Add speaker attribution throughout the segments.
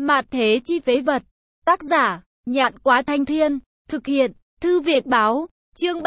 Speaker 1: Mạt thế chi phế vật. Tác giả, Nhạn Quá Thanh Thiên. Thực hiện, Thư Việt Báo. Chương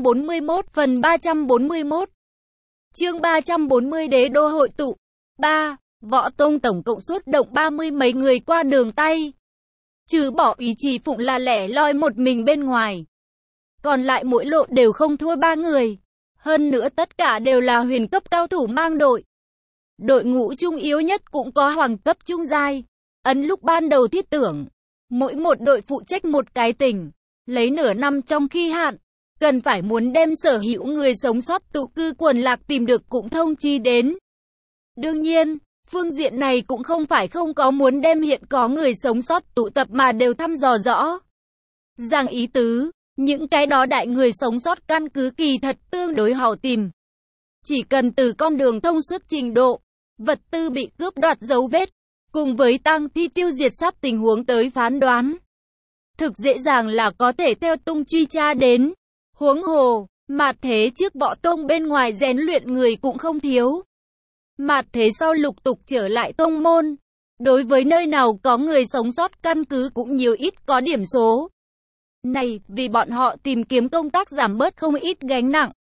Speaker 1: 341 phần 341. Chương 340 Đế đô hội tụ. 3. Võ Tông tổng cộng xuất động 30 mấy người qua đường tay. Trừ bỏ Ý Chỉ Phụng là lẻ loi một mình bên ngoài. Còn lại mỗi lộ đều không thua 3 người. Hơn nữa tất cả đều là huyền cấp cao thủ mang đội. Đội ngũ trung yếu nhất cũng có hoàng cấp trung giai. Ấn lúc ban đầu thiết tưởng, mỗi một đội phụ trách một cái tỉnh, lấy nửa năm trong khi hạn, cần phải muốn đem sở hữu người sống sót tụ cư quần lạc tìm được cũng thông chi đến. Đương nhiên, phương diện này cũng không phải không có muốn đem hiện có người sống sót tụ tập mà đều thăm dò rõ. Giang ý tứ, những cái đó đại người sống sót căn cứ kỳ thật tương đối hảo tìm. Chỉ cần từ con đường thông suốt trình độ, vật tư bị cướp đoạt dấu vết, cùng với tang thi tiêu diệt sát tình huống tới phán đoán. Thực dễ dàng là có thể theo tung truy tra đến. Huống hồ, mạt thế trước Võ Tông bên ngoài rèn luyện người cũng không thiếu. Mạt thế sau lục tục trở lại tông môn. Đối với nơi nào có người sống sót căn cứ cũng nhiều ít có điểm số. Này, vì bọn họ tìm kiếm công tác giảm bớt không ít gánh nặng.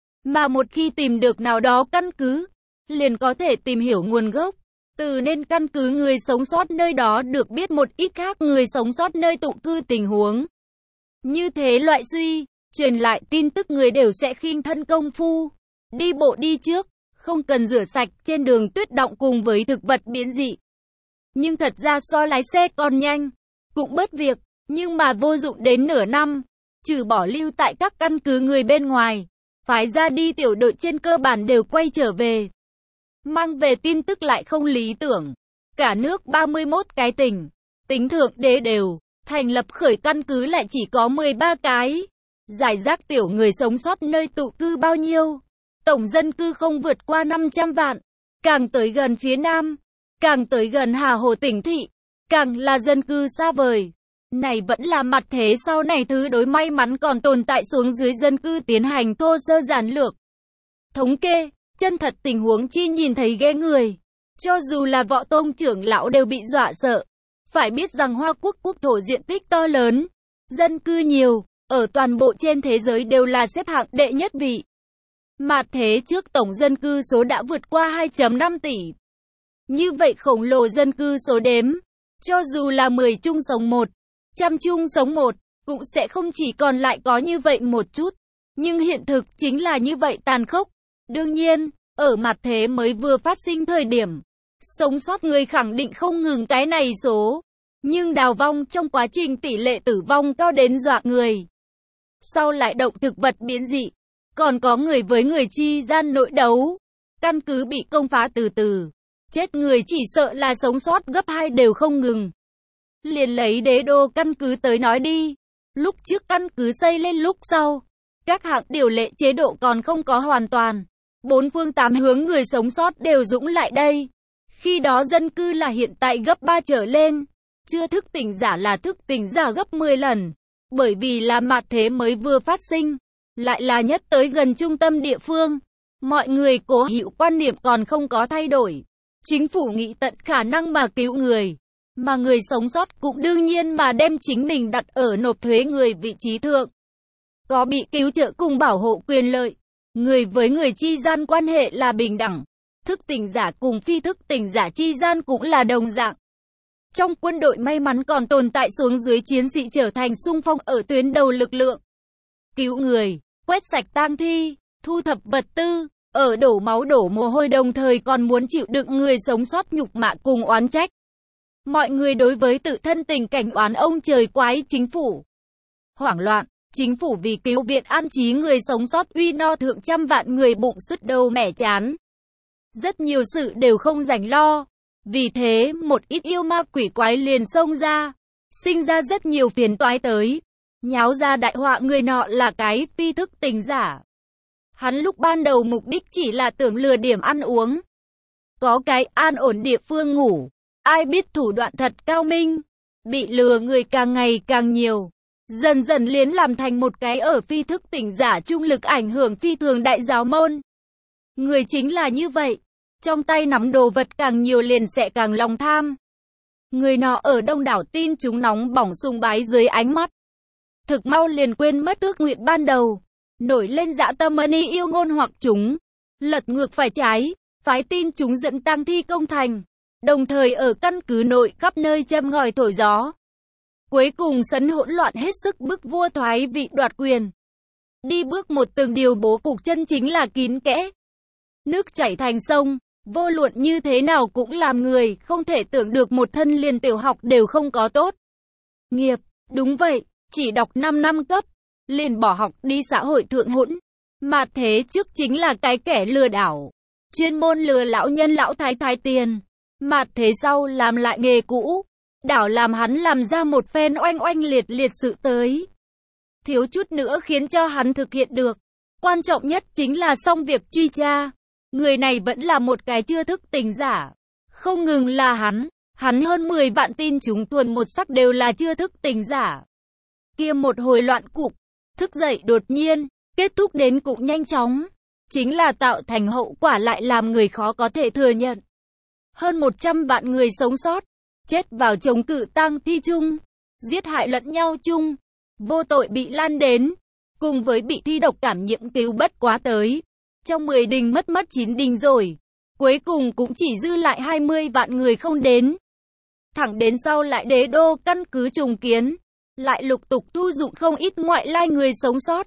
Speaker 1: Mà một khi tìm được nào đó căn cứ, liền có thể tìm hiểu nguồn gốc. Từ nên căn cứ người sống sót nơi đó được biết một ít khác người sống sót nơi tụ cư tình huống. Như thế loại suy, truyền lại tin tức người đều sẽ khinh thân công phu. Đi bộ đi trước, không cần rửa sạch trên đường tuyết động cùng với thực vật biến dị. Nhưng thật ra so lái xe còn nhanh, cũng bớt việc, nhưng mà vô dụng đến nửa năm. Trừ bỏ lưu tại các căn cứ người bên ngoài, phái ra đi tiểu đội trên cơ bản đều quay trở về. Mang về tin tức lại không lý tưởng. Cả nước 31 cái tỉnh, tính thượng đế đều, thành lập khởi căn cứ lại chỉ có 13 cái. Giải rác tiểu người sống sót nơi tụ cư bao nhiêu? Tổng dân cư không vượt qua 500 vạn. Càng tới gần phía Nam, càng tới gần Hà Hồ tỉnh thị, càng là dân cư xa vời. Này vẫn là mặt thế sau này thứ đối may mắn còn tồn tại xuống dưới dân cư tiến hành thô sơ giản lược. Thống kê, chân thật tình huống chi nhìn thấy ghê người. Cho dù là Võ Tông trưởng lão đều bị dọa sợ. Phải biết rằng Hoa Quốc quốc thổ diện tích to lớn, dân cư nhiều, ở toàn bộ trên thế giới đều là xếp hạng đệ nhất vị. Mạt thế trước tổng dân cư số đã vượt qua 2,5 tỷ. Như vậy khổng lồ dân cư số đếm, cho dù là 10 chung sống 1, trăm chung sống 1, cũng sẽ không chỉ còn lại có như vậy một chút. Nhưng hiện thực chính là như vậy tàn khốc. Đương nhiên, ở mặt thế mới vừa phát sinh thời điểm, sống sót người khẳng định không ngừng cái này số. Nhưng đào vong trong quá trình tỷ lệ tử vong cao đến dọa người. Sau lại động thực vật biến dị, còn có người với người chi gian nội đấu. Căn cứ bị công phá từ từ, chết người chỉ sợ là sống sót gấp 2 đều không ngừng. Liền lấy đế đô căn cứ tới nói đi. Lúc trước căn cứ xây lên lúc sau, các hạng điều lệ chế độ còn không có hoàn toàn. 4 phương 8 hướng người sống sót đều dũng lại đây. Khi đó dân cư là hiện tại gấp 3 trở lên. Chưa thức tỉnh giả là thức tỉnh giả gấp 10 lần. Bởi vì là mạt thế mới vừa phát sinh, lại là nhất tới gần trung tâm địa phương. Mọi người cố hữu quan niệm còn không có thay đổi. Chính phủ nghĩ tận khả năng mà cứu người. Mà người sống sót cũng đương nhiên mà đem chính mình đặt ở nộp thuế người vị trí thượng. Có bị cứu trợ cùng bảo hộ quyền lợi. Người với người chi gian quan hệ là bình đẳng. Thức tỉnh giả cùng phi thức tỉnh giả chi gian cũng là đồng dạng. Trong quân đội may mắn còn tồn tại xuống dưới chiến sĩ trở thành xung phong ở tuyến đầu lực lượng. Cứu người, quét sạch tang thi, thu thập vật tư, ở đổ máu đổ mồ hôi đồng thời còn muốn chịu đựng người sống sót nhục mạ cùng oán trách. Mọi người đối với tự thân tình cảnh oán ông trời quái chính phủ. Hoảng loạn, chính phủ vì cứu viện an trí người sống sót uy no thượng trăm vạn người bụng sứt đầu mẻ chán. Rất nhiều sự đều không rảnh lo. Vì thế, một ít yêu ma quỷ quái liền xông ra, sinh ra rất nhiều phiền toái tới. Nháo ra đại họa người nọ là cái phi thức tỉnh giả. Hắn lúc ban đầu mục đích chỉ là tưởng lừa điểm ăn uống. Có cái an ổn địa phương ngủ. Ai biết thủ đoạn thật cao minh. Bị lừa người càng ngày càng nhiều. Dần dần liền làm thành một cái ở phi thức tỉnh giả trung lực ảnh hưởng phi thường đại giáo môn. Người chính là như vậy. Trong tay nắm đồ vật càng nhiều liền sẽ càng lòng tham. Người nọ ở đông đảo tin chúng nóng bỏng sùng bái dưới ánh mắt. Thực mau liền quên mất ước nguyện ban đầu. Nổi lên dã tâm ni yêu ngôn hoặc chúng. Lật ngược phải trái, phái tin chúng dẫn tang thi công thành. Đồng thời ở căn cứ nội khắp nơi châm ngòi thổi gió. Cuối cùng sấn hỗn loạn hết sức bức vua thoái vị đoạt quyền. Đi bước một từng điều bố cục chân chính là kín kẽ. Nước chảy thành sông, vô luận như thế nào cũng làm người không thể tưởng được một thân liền tiểu học đều không có tốt. Nghiệp, đúng vậy, chỉ đọc 5 năm cấp, liền bỏ học đi xã hội thượng hỗn. Mà thế trước chính là cái kẻ lừa đảo, chuyên môn lừa lão nhân lão thái thái tiền. Mà thế sau làm lại nghề cũ, đảo làm hắn làm ra một phen oanh oanh liệt liệt sự tới. Thiếu chút nữa khiến cho hắn thực hiện được. Quan trọng nhất chính là xong việc truy tra. Người này vẫn là một cái chưa thức tỉnh giả. Không ngừng là hắn hơn 10 vạn tin chúng tuần một sắc đều là chưa thức tỉnh giả. Kia một hồi loạn cục, thức dậy đột nhiên, kết thúc đến cũng nhanh chóng. Chính là tạo thành hậu quả lại làm người khó có thể thừa nhận. Hơn 100 vạn người sống sót, chết vào chống cự tang thi chung, giết hại lẫn nhau chung, vô tội bị lan đến, cùng với bị thi độc cảm nhiễm cứu bất quá tới. Trong 10 đình mất 9 đình rồi, cuối cùng cũng chỉ dư lại 20 vạn người không đến. Thẳng đến sau lại đế đô căn cứ trùng kiến, lại lục tục thu dụng không ít ngoại lai người sống sót,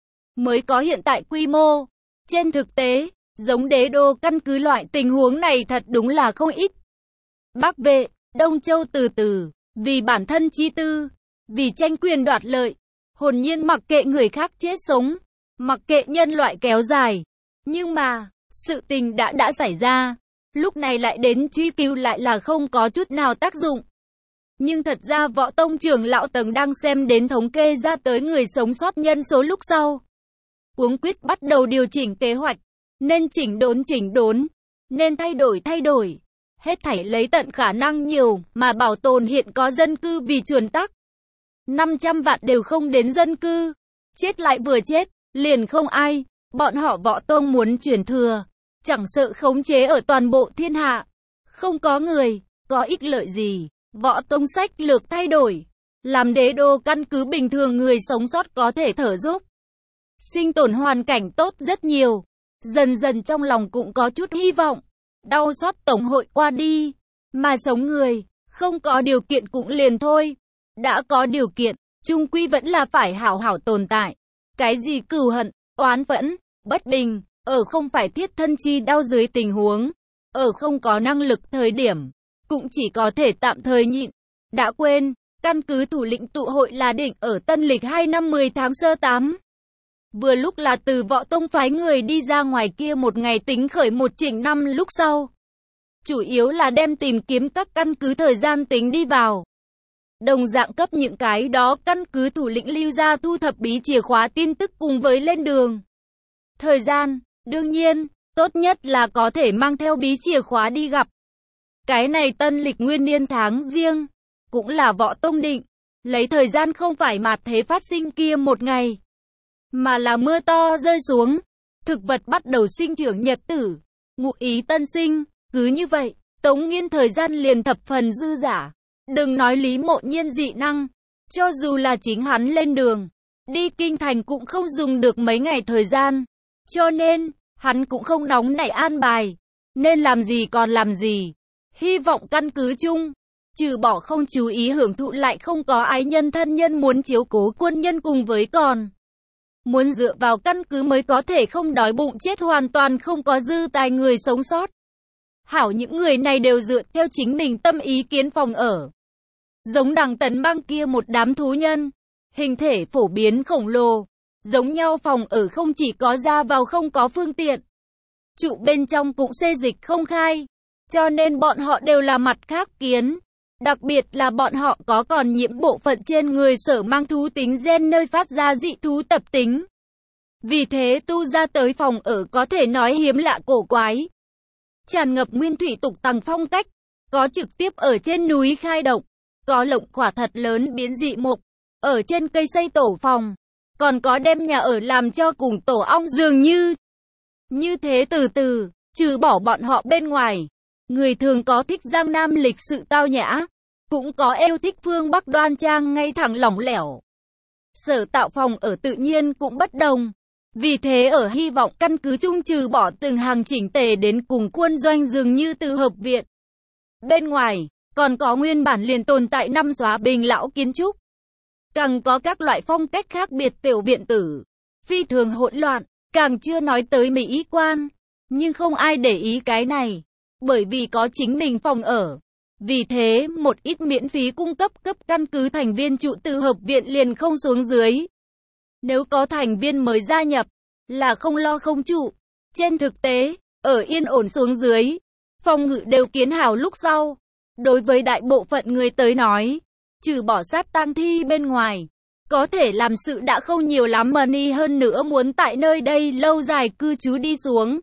Speaker 1: mới có hiện tại quy mô. Trên thực tế, giống đế đô căn cứ loại tình huống này thật đúng là không ít. Bắc Vệ, Đông Châu từ từ, vì bản thân chi tư, vì tranh quyền đoạt lợi, hồn nhiên mặc kệ người khác chết sống, mặc kệ nhân loại kéo dài. Nhưng mà, sự tình đã xảy ra, lúc này lại đến truy cứu lại là không có chút nào tác dụng. Nhưng thật ra Võ Tông trưởng lão Tầng đang xem đến thống kê ra tới người sống sót nhân số lúc sau. Cuống quyết bắt đầu điều chỉnh kế hoạch, nên chỉnh đốn, nên thay đổi. Hết thảy lấy tận khả năng nhiều mà bảo tồn hiện có dân cư vì chuẩn tắc. 500 vạn đều không đến dân cư, chết lại vừa chết, liền không ai. Bọn họ Võ Tông muốn truyền thừa, chẳng sợ khống chế ở toàn bộ thiên hạ. Không có người, có ích lợi gì. Võ Tông sách lược thay đổi, làm đế đô căn cứ bình thường người sống sót có thể thở dốc. Sinh tồn hoàn cảnh tốt rất nhiều. Dần dần trong lòng cũng có chút hy vọng. Đau xót tổng hội qua đi. Mà sống người, không có điều kiện cũng liền thôi. Đã có điều kiện, chung quy vẫn là phải hảo hảo tồn tại. Cái gì cừu hận, oán phẫn, bất bình, ở không phải thiết thân chi đau dưới tình huống, ở không có năng lực thời điểm, cũng chỉ có thể tạm thời nhịn. Đã quên, căn cứ thủ lĩnh tụ hội là định ở tân lịch 2 năm 10 tháng sơ 8. Vừa lúc là từ Võ Tông phái người đi ra ngoài kia một ngày tính khởi một chỉnh năm lúc sau. Chủ yếu là đem tìm kiếm các căn cứ thời gian tính đi vào. Đồng dạng cấp những cái đó căn cứ thủ lĩnh lưu ra thu thập bí chìa khóa tin tức cùng với lên đường. Thời gian, đương nhiên, tốt nhất là có thể mang theo bí chìa khóa đi gặp. Cái này tân lịch nguyên niên tháng riêng, cũng là Võ Tông định. Lấy thời gian không phải mạt thế phát sinh kia một ngày, mà là mưa to rơi xuống, thực vật bắt đầu sinh trưởng nhật tử, ngụ ý tân sinh. Cứ như vậy, Tống Nghiên thời gian liền thập phần dư dả. Đừng nói Lý Mộ Nhiên dị năng, cho dù là chính hắn lên đường, đi kinh thành cũng không dùng được mấy ngày thời gian. Cho nên, hắn cũng không nóng nảy an bài, nên làm gì còn làm gì. Hy vọng căn cứ chung, trừ bỏ không chú ý hưởng thụ lại không có ái nhân thân nhân muốn chiếu cố quân nhân cùng với còn muốn dựa vào căn cứ mới có thể không đói bụng chết hoàn toàn không có dư tài người sống sót. Hảo những người này đều dựa theo chính mình tâm ý kiến phòng ở. Giống Đằng Tấn Bang kia một đám thú nhân, hình thể phổ biến khổng lồ, giống nhau phòng ở không chỉ có ra vào không có phương tiện, trụ bên trong cũng xê dịch không khai, cho nên bọn họ đều là mặt khác kiến. Đặc biệt là bọn họ có còn nhiễm bộ phận trên người sở mang thú tính gen nơi phát ra dị thú tập tính. Vì thế tu ra tới phòng ở có thể nói hiếm lạ cổ quái, tràn ngập nguyên thủy tục tằng phong cách, có trực tiếp ở trên núi khai động, có lộng quả thật lớn biến dị mục, ở trên cây xây tổ phòng, còn có đem nhà ở làm cho cùng tổ ong dường như. Như thế từ từ, trừ bỏ bọn họ bên ngoài, người thường có thích Giang Nam lịch sự tao nhã, cũng có yêu thích phương Bắc đoan trang ngay thẳng lỏng lẻo. Sở Tạo Phòng ở tự nhiên cũng bất đồng. Vì thế ở Hy Vọng căn cứ chung trừ bỏ từng hàng chỉnh tề đến cùng quân doanh dường như từ hợp viện. Bên ngoài, còn có nguyên bản liền tồn tại 5 xóa bình lão kiến trúc. Càng có các loại phong cách khác biệt tiểu viện tử, phi thường hỗn loạn, càng chưa nói tới mỹ quan. Nhưng không ai để ý cái này, bởi vì có chính mình phòng ở. Vì thế, một ít miễn phí cung cấp căn cứ thành viên trụ từ hợp viện liền không xuống dưới. Nếu có thành viên mới gia nhập, là không lo không trụ. Trên thực tế, ở yên ổn xuống dưới, phòng ngự đều kiến hảo lúc sau. Đối với đại bộ phận người tới nói, trừ bỏ sát tang thi bên ngoài, có thể làm sự đã không nhiều lắm money hơn nữa muốn tại nơi đây lâu dài cư trú đi xuống.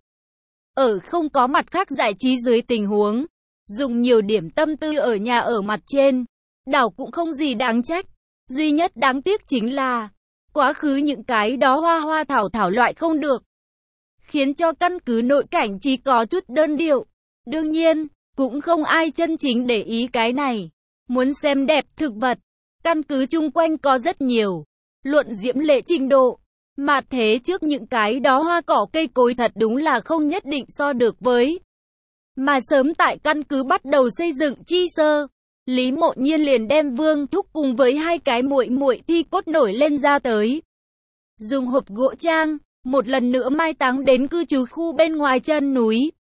Speaker 1: Ở không có mặt khác giải trí dưới tình huống, dùng nhiều điểm tâm tư ở nhà ở mặt trên, đảo cũng không gì đáng trách. Duy nhất đáng tiếc chính là, quá khứ những cái đó hoa hoa thảo thảo loại không được, khiến cho căn cứ nội cảnh chỉ có chút đơn điệu. Đương nhiên, cũng không ai chân chính để ý cái này. Muốn xem đẹp thực vật, căn cứ chung quanh có rất nhiều. Luận diễm lệ trình độ, mà thế trước những cái đó hoa cỏ cây cối thật đúng là không nhất định so được với. Mà sớm tại căn cứ bắt đầu xây dựng chi sơ, Lý Mộ Nhiên liền đem Vương Thúc cùng với hai cái muội muội thi cốt nổi lên ra tới. Dùng hộp gỗ trang, một lần nữa mai táng đến cư trú khu bên ngoài chân núi.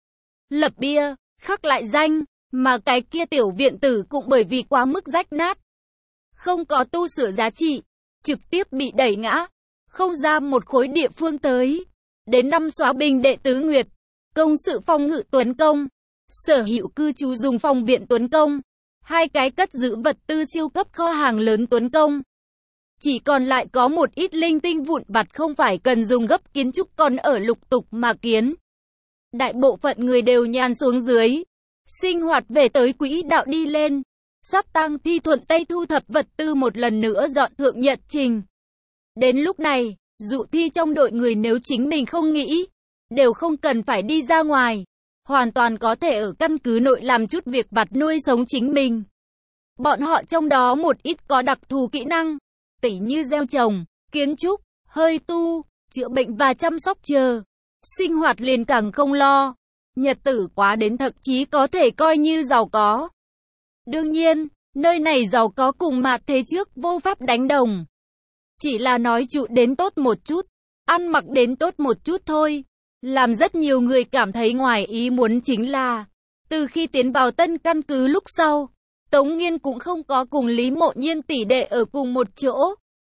Speaker 1: Lập bia, khắc lại danh, mà cái kia tiểu viện tử cũng bởi vì quá mức rách nát, không có tu sửa giá trị, trực tiếp bị đẩy ngã, không ra một khối địa phương tới. Đến năm xóa bình đệ tứ nguyệt, công sự phòng ngự Tuấn Công, sở hữu cư trú dùng phòng viện Tuấn Công, hai cái cất giữ vật tư siêu cấp kho hàng lớn Tuấn Công. Chỉ còn lại có một ít linh tinh vụn vặt không phải cần dùng gấp kiến trúc còn ở lục tục mà kiến. Đại bộ phận người đều nhàn xuống dưới, sinh hoạt về tới quỹ đạo đi lên. Sát tang thi thuận tay thu thập vật tư một lần nữa dọn thượng nhật trình. Đến lúc này, dụ thi trong đội người nếu chính mình không nghĩ, đều không cần phải đi ra ngoài, hoàn toàn có thể ở căn cứ nội làm chút việc vặt nuôi sống chính mình. Bọn họ trong đó một ít có đặc thù kỹ năng, tỉ như gieo trồng, kiến trúc, hơi tu, chữa bệnh và chăm sóc chờ. Sinh hoạt liền càng không lo, nhật tử quá đến thậm chí có thể coi như giàu có. Đương nhiên, nơi này giàu có cùng mà thế trước vô pháp đánh đồng. Chỉ là nói trụ đến tốt một chút, ăn mặc đến tốt một chút thôi. Làm rất nhiều người cảm thấy ngoài ý muốn chính là, từ khi tiến vào tân căn cứ lúc sau, Tống Nghiên cũng không có cùng Lý Mộ Nhiên tỷ đệ ở cùng một chỗ.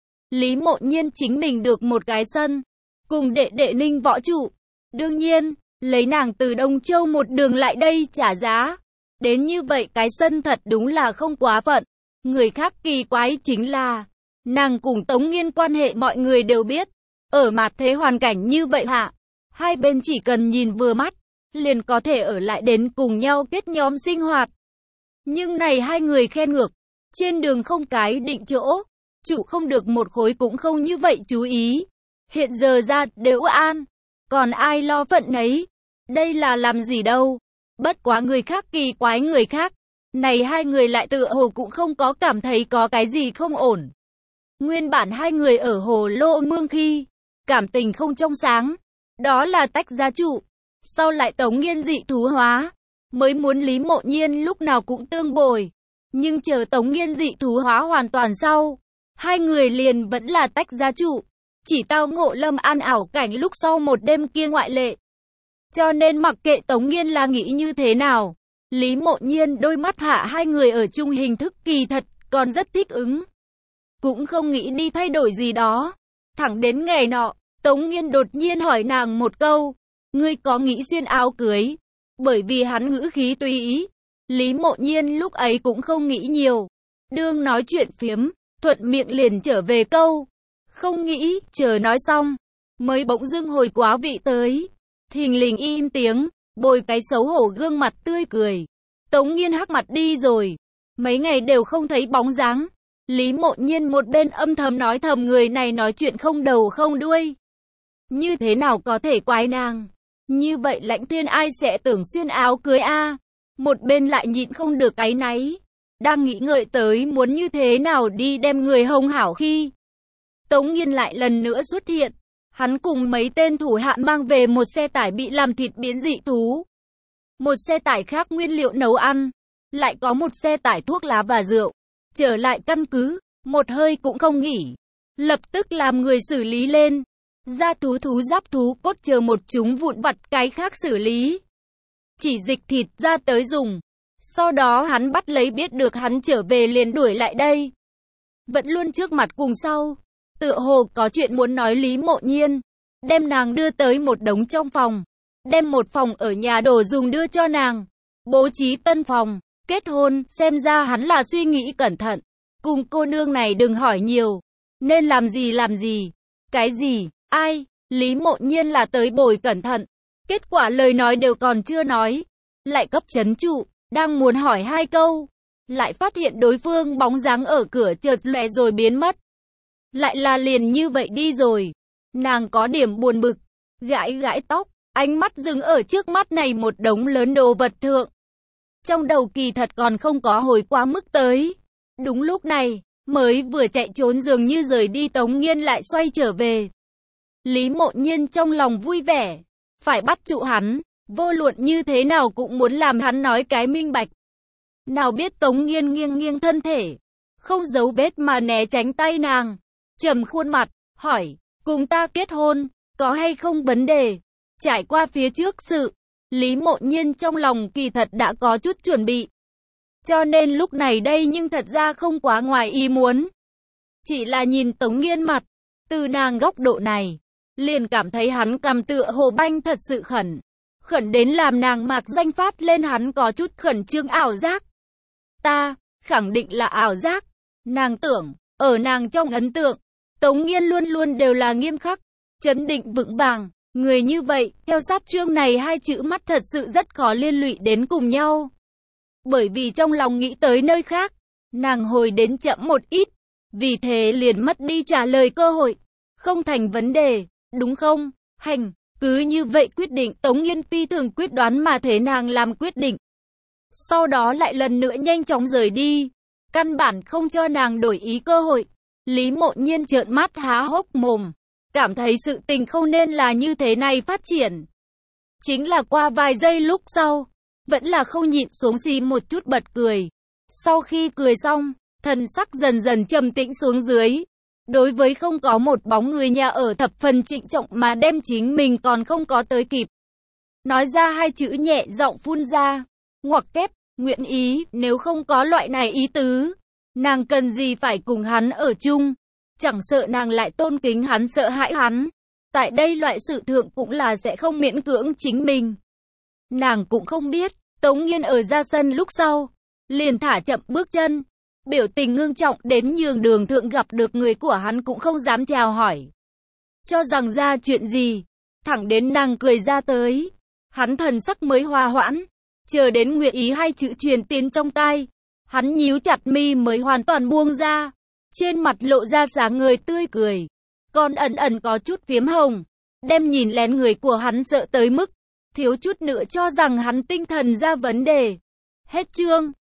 Speaker 1: Lý Mộ Nhiên chính mình được một cái sân, cùng đệ đệ Ninh Võ Trụ. Đương nhiên, lấy nàng từ Đông Châu một đường lại đây trả giá. Đến như vậy cái sân thật đúng là không quá phận. Người khác kỳ quái chính là, nàng cùng Tống Nghiên quan hệ mọi người đều biết. Ở mặt thế hoàn cảnh như vậy hạ, hai bên chỉ cần nhìn vừa mắt, liền có thể ở lại đến cùng nhau kết nhóm sinh hoạt. Nhưng này hai người khen ngược, trên đường không cái định chỗ, chủ không được một khối cũng không như vậy chú ý. Hiện giờ ra đều an, còn ai lo phận nấy, đây là làm gì đâu. Bất quá người khác kỳ quái người khác, này hai người lại tựa hồ cũng không có cảm thấy có cái gì không ổn. Nguyên bản hai người ở Hồ Lô Mương khi, cảm tình không trong sáng, đó là tách ra trụ, sau lại Tống Nghiên dị thú hóa, mới muốn Lý Mộ Nhiên lúc nào cũng tương bồi. Nhưng chờ Tống Nghiên dị thú hóa hoàn toàn sau, hai người liền vẫn là tách ra trụ, chỉ tao ngộ Lâm An ảo cảnh lúc sau một đêm kia ngoại lệ. Cho nên mặc kệ Tống Nghiên là nghĩ như thế nào, Lý Mộ Nhiên đôi mắt hạ hai người ở chung hình thức kỳ thật, còn rất thích ứng. Cũng không nghĩ đi thay đổi gì đó. Thẳng đến ngày nọ, Tống Nghiên đột nhiên hỏi nàng một câu, ngươi có nghĩ xuyên áo cưới? Bởi vì hắn ngữ khí tùy ý, Lý Mộ Nhiên lúc ấy cũng không nghĩ nhiều. Đương nói chuyện phiếm, thuận miệng liền trở về câu, không nghĩ, chờ nói xong, mới bỗng dưng hồi quá vị tới. Thình lình im tiếng, bồi cái xấu hổ gương mặt tươi cười. Tống Nghiên hắc mặt đi rồi, mấy ngày đều không thấy bóng dáng. Lý Mộ Nhiên một bên âm thầm nói thầm người này nói chuyện không đầu không đuôi. Như thế nào có thể quái nàng? Như vậy Lãnh Thiên ai sẽ tưởng xuyên áo cưới a? Một bên lại nhịn không được áy náy. đang nghĩ ngợi tới muốn như thế nào đi đem người hồng hảo khi Tống Nghiên lại lần nữa xuất hiện. Hắn cùng mấy tên thủ hạ mang về một xe tải bị làm thịt biến dị thú, một xe tải khác nguyên liệu nấu ăn, lại có một xe tải thuốc lá và rượu. Trở lại căn cứ, một hơi cũng không nghỉ, lập tức làm người xử lý lên. Da thú, thú giáp, thú cốt chờ một chúng vụn vặt cái khác xử lý. Chỉ dịch thịt ra tới dùng. Sau đó hắn bắt lấy biết được hắn trở về liền đuổi lại đây. Vẫn luôn trước mặt cùng sau. Tựa hồ có chuyện muốn nói Lý Mộ Nhiên. Đem nàng đưa tới một đống trong phòng. Đem một phòng ở nhà đồ dùng đưa cho nàng. Bố trí tân phòng, kết hôn, xem ra hắn là suy nghĩ cẩn thận. Cùng cô nương này đừng hỏi nhiều. Nên làm gì làm gì. Cái gì, ai, Lý Mộ Nhiên là tới bồi cẩn thận. Kết quả lời nói đều còn chưa nói. Lại cấp trấn trụ, đang muốn hỏi hai câu. Lại phát hiện đối phương bóng dáng ở cửa chợt lóe rồi biến mất. Lại là liền như vậy đi rồi. Nàng có điểm buồn bực, gãi gãi tóc, ánh mắt dừng ở trước mắt này một đống lớn đồ vật thượng. Trong đầu kỳ thật còn không có hồi quá mức tới. Đúng lúc này, mới vừa chạy trốn dường như rời đi Tống Nghiên lại xoay trở về. Lý Mộ Nhiên trong lòng vui vẻ, phải bắt trụ hắn, vô luận như thế nào cũng muốn làm hắn nói cái minh bạch. Nào biết Tống Nghiên nghiêng nghiêng thân thể, không giấu vết mà né tránh tay nàng, trầm khuôn mặt, hỏi, cùng ta kết hôn, có hay không vấn đề? Trải qua phía trước sự, Lý Mộ Nhiên trong lòng kỳ thật đã có chút chuẩn bị. Cho nên lúc này đây nhưng thật ra không quá ngoài ý muốn. Chỉ là nhìn Tống Nghiên mặt, từ nàng góc độ này, liền cảm thấy hắn cầm tựa hồ banh thật sự khẩn. Khẩn đến làm nàng mạc danh phát lên hắn có chút khẩn trương ảo giác. Ta, khẳng định là ảo giác. Nàng tưởng, ở nàng trong ấn tượng, Tống Nghiên luôn luôn đều là nghiêm khắc, trấn định vững vàng. Người như vậy, theo sát chương này hai chữ mắt thật sự rất khó liên lụy đến cùng nhau. Bởi vì trong lòng nghĩ tới nơi khác, nàng hồi đến chậm một ít, vì thế liền mất đi trả lời cơ hội. Không thành vấn đề, đúng không? Hành, cứ như vậy quyết định. Tống Nghiên phi thường quyết đoán mà thế nàng làm quyết định. Sau đó lại lần nữa nhanh chóng rời đi, căn bản không cho nàng đổi ý cơ hội. Lý Mộ Nhiên trợn mắt há hốc mồm, cảm thấy sự tình không nên là như thế này phát triển. Chính là qua vài giây lúc sau, vẫn là không nhịn xuống xì một chút bật cười. Sau khi cười xong, thần sắc dần dần trầm tĩnh xuống dưới. Đối với không có một bóng người nhà ở thập phần trịnh trọng mà đem chính mình còn không có tới kịp. Nói ra hai chữ nhẹ giọng phun ra, ngoặc kép, nguyện ý, nếu không có loại này ý tứ. Nàng cần gì phải cùng hắn ở chung, chẳng sợ nàng lại tôn kính hắn sợ hãi hắn. Tại đây loại sự thượng cũng là sẽ không miễn cưỡng chính mình. Nàng cũng không biết, Tống Nghiên ở ra sân lúc sau, liền thả chậm bước chân. Biểu tình ngưng trọng đến nhường đường thượng gặp được người của hắn cũng không dám chào hỏi. Cho rằng ra chuyện gì, thẳng đến nàng cười ra tới. Hắn thần sắc mới hòa hoãn, chờ đến nguyện ý hai chữ truyền tiến trong tai. Hắn nhíu chặt mi mới hoàn toàn buông ra. Trên mặt lộ ra sáng ngời tươi cười, còn ẩn ẩn có chút phiếm hồng. Đem nhìn lén người của hắn sợ tới mức, thiếu chút nữa cho rằng hắn tinh thần ra vấn đề. Hết chương.